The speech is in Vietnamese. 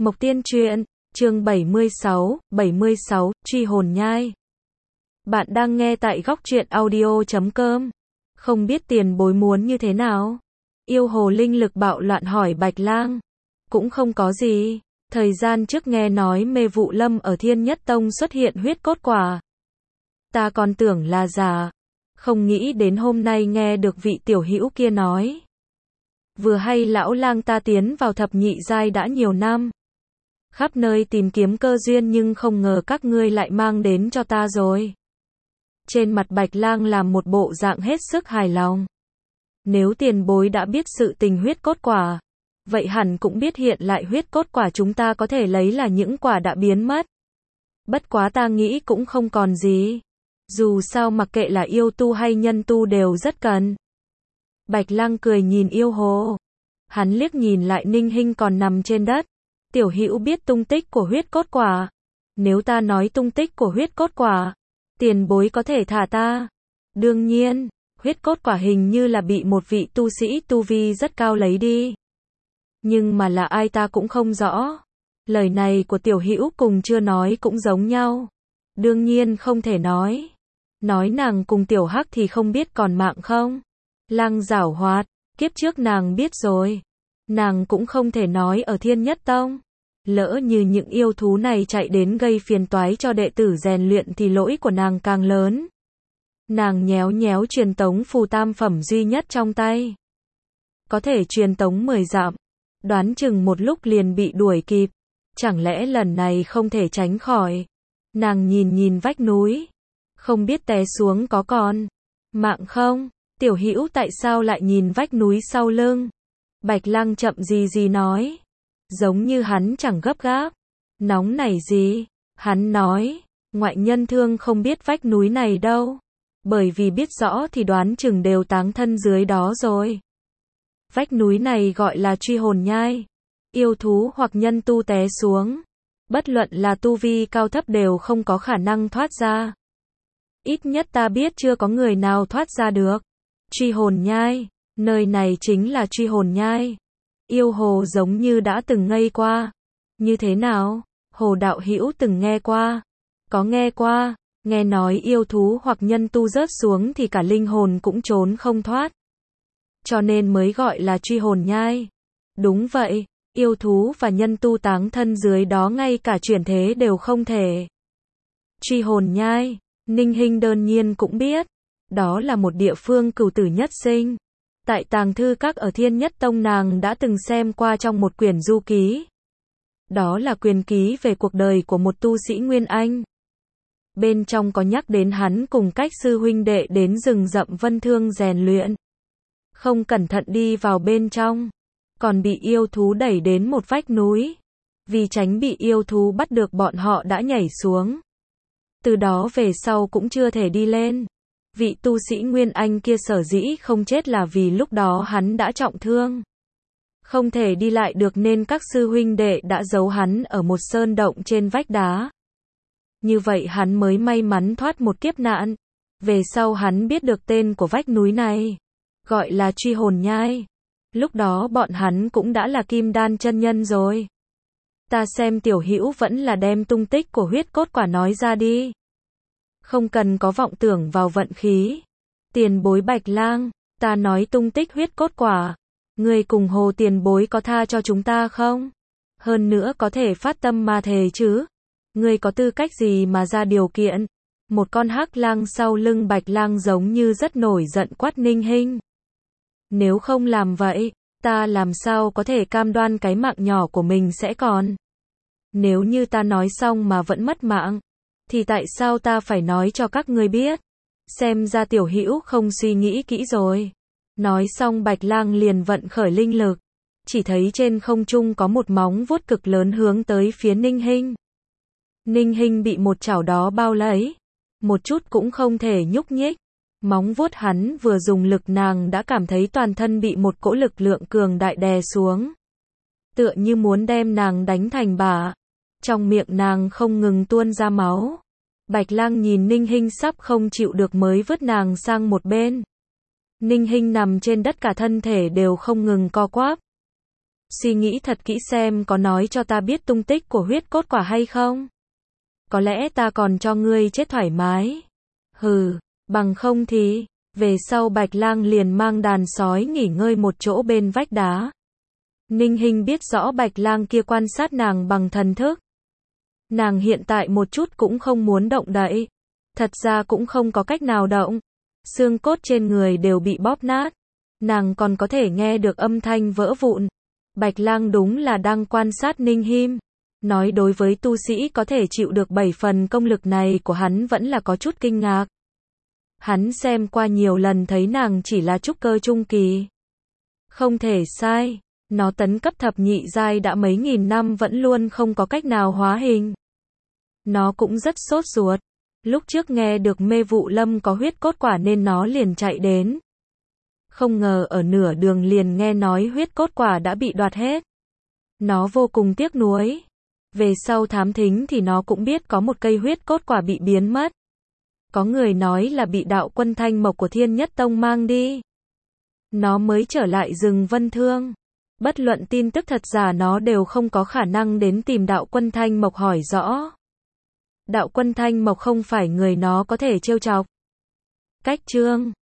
Mộc Tiên Truyện, chương 76, Truy hồn nhai. Bạn đang nghe tại góc truyện audio.com. Không biết tiền bối muốn như thế nào? Yêu hồ linh lực bạo loạn hỏi Bạch Lang. Cũng không có gì. Thời gian trước nghe nói Mê Vụ Lâm ở Thiên Nhất Tông xuất hiện huyết cốt quả. Ta còn tưởng là giả. Không nghĩ đến hôm nay nghe được vị tiểu hữu kia nói. Vừa hay lão lang ta tiến vào thập nhị giai đã nhiều năm. Khắp nơi tìm kiếm cơ duyên nhưng không ngờ các ngươi lại mang đến cho ta rồi. Trên mặt Bạch Lang làm một bộ dạng hết sức hài lòng. Nếu tiền bối đã biết sự tình huyết cốt quả, vậy hẳn cũng biết hiện lại huyết cốt quả chúng ta có thể lấy là những quả đã biến mất. Bất quá ta nghĩ cũng không còn gì. Dù sao mặc kệ là yêu tu hay nhân tu đều rất cần. Bạch Lang cười nhìn yêu hồ. Hắn liếc nhìn lại Ninh Hinh còn nằm trên đất. Tiểu hữu biết tung tích của huyết cốt quả. Nếu ta nói tung tích của huyết cốt quả, tiền bối có thể thả ta. Đương nhiên, huyết cốt quả hình như là bị một vị tu sĩ tu vi rất cao lấy đi. Nhưng mà là ai ta cũng không rõ. Lời này của tiểu hữu cùng chưa nói cũng giống nhau. Đương nhiên không thể nói. Nói nàng cùng tiểu hắc thì không biết còn mạng không. Lang giảo hoạt, kiếp trước nàng biết rồi. Nàng cũng không thể nói ở Thiên Nhất Tông. Lỡ như những yêu thú này chạy đến gây phiền toái cho đệ tử rèn luyện thì lỗi của nàng càng lớn. Nàng nhéo nhéo truyền tống phù tam phẩm duy nhất trong tay. Có thể truyền tống 10 dặm. Đoán chừng một lúc liền bị đuổi kịp. Chẳng lẽ lần này không thể tránh khỏi. Nàng nhìn vách núi. Không biết té xuống có còn mạng không? Tiểu hữu tại sao lại nhìn vách núi sau lưng? Bạch Lang chậm gì nói. Giống như hắn chẳng gấp gáp. Nóng này gì? Hắn nói. Ngoại nhân thương không biết vách núi này đâu. Bởi vì biết rõ thì đoán chừng đều táng thân dưới đó rồi. Vách núi này gọi là Truy hồn nhai. Yêu thú hoặc nhân tu té xuống. Bất luận là tu vi cao thấp đều không có khả năng thoát ra. Ít nhất ta biết chưa có người nào thoát ra được. Truy hồn nhai. Nơi này chính là Truy hồn nhai. Yêu hồ giống như đã từng ngây qua. Như thế nào? Hồ đạo hữu từng nghe qua. Có nghe qua. Nghe nói yêu thú hoặc nhân tu rớt xuống thì cả linh hồn cũng trốn không thoát. Cho nên mới gọi là Truy hồn nhai. Đúng vậy. Yêu thú và nhân tu táng thân dưới đó ngay cả chuyển thế đều không thể. Truy hồn nhai. Ninh Hinh đương nhiên cũng biết. Đó là một địa phương cửu tử nhất sinh. Tại tàng thư các ở Thiên Nhất Tông nàng đã từng xem qua trong một quyển du ký. Đó là quyền ký về cuộc đời của một tu sĩ Nguyên Anh. Bên trong có nhắc đến hắn cùng cách sư huynh đệ đến rừng rậm Vân Thương rèn luyện. Không cẩn thận đi vào bên trong. Còn bị yêu thú đẩy đến một vách núi. Vì tránh bị yêu thú bắt được bọn họ đã nhảy xuống. Từ đó về sau cũng chưa thể đi lên. Vị tu sĩ Nguyên Anh kia sở dĩ không chết là vì lúc đó hắn đã trọng thương. Không thể đi lại được nên các sư huynh đệ đã giấu hắn ở một sơn động trên vách đá. Như vậy hắn mới may mắn thoát một kiếp nạn. Về sau hắn biết được tên của vách núi này. Gọi là Truy hồn nhai. Lúc đó bọn hắn cũng đã là kim đan chân nhân rồi. Ta xem tiểu hữu vẫn là đem tung tích của huyết cốt quả nói ra đi. Không cần có vọng tưởng vào vận khí. Tiền bối Bạch Lang, ta nói tung tích huyết cốt quả. Người cùng hồ tiền bối có tha cho chúng ta không? Hơn nữa có thể phát tâm mà thề chứ? Người có tư cách gì mà ra điều kiện? Một con hắc lang sau lưng Bạch Lang giống như rất nổi giận quát Ninh Hinh. Nếu không làm vậy, ta làm sao có thể cam đoan cái mạng nhỏ của mình sẽ còn? Nếu như ta nói xong mà vẫn mất mạng, thì tại sao ta phải nói cho các ngươi biết? Xem ra tiểu hữu không suy nghĩ kỹ rồi. Nói xong Bạch Lang liền vận khởi linh lực. Chỉ thấy trên không trung có một móng vuốt cực lớn hướng tới phía Ninh Hinh. Ninh Hinh bị một chảo đó bao lấy. Một chút cũng không thể nhúc nhích. Móng vuốt hắn vừa dùng lực nàng đã cảm thấy toàn thân bị một cỗ lực lượng cường đại đè xuống. Tựa như muốn đem nàng đánh thành bã. Trong miệng nàng không ngừng tuôn ra máu. Bạch Lang nhìn Ninh Hinh sắp không chịu được mới vứt nàng sang một bên. Ninh Hinh nằm trên đất cả thân thể đều không ngừng co quắp. Suy nghĩ thật kỹ xem có nói cho ta biết tung tích của huyết cốt quả hay không. Có lẽ ta còn cho ngươi chết thoải mái. Hừ, bằng không thì. Về sau Bạch Lang liền mang đàn sói nghỉ ngơi một chỗ bên vách đá. Ninh Hinh biết rõ Bạch Lang kia quan sát nàng bằng thần thức. Nàng hiện tại một chút cũng không muốn động đậy. Thật ra cũng không có cách nào động. Xương cốt trên người đều bị bóp nát. Nàng còn có thể nghe được âm thanh vỡ vụn. Bạch Lang đúng là đang quan sát Ninh Hinh. Nói đối với tu sĩ có thể chịu được 7 phần công lực này của hắn vẫn là có chút kinh ngạc. Hắn xem qua nhiều lần thấy nàng chỉ là trúc cơ trung kỳ. Không thể sai. Nó tấn cấp thập nhị giai đã mấy nghìn năm vẫn luôn không có cách nào hóa hình. Nó cũng rất sốt ruột. Lúc trước nghe được Mê Vụ Lâm có huyết cốt quả nên nó liền chạy đến. Không ngờ ở nửa đường liền nghe nói huyết cốt quả đã bị đoạt hết. Nó vô cùng tiếc nuối. Về sau thám thính thì nó cũng biết có một cây huyết cốt quả bị biến mất. Có người nói là bị đạo quân Thanh Mộc của Thiên Nhất Tông mang đi. Nó mới trở lại rừng Vân Thương. Bất luận tin tức thật giả nó đều không có khả năng đến tìm đạo quân Thanh Mộc hỏi rõ. Đạo quân Thanh Mộc không phải người nó có thể trêu chọc. Cách chương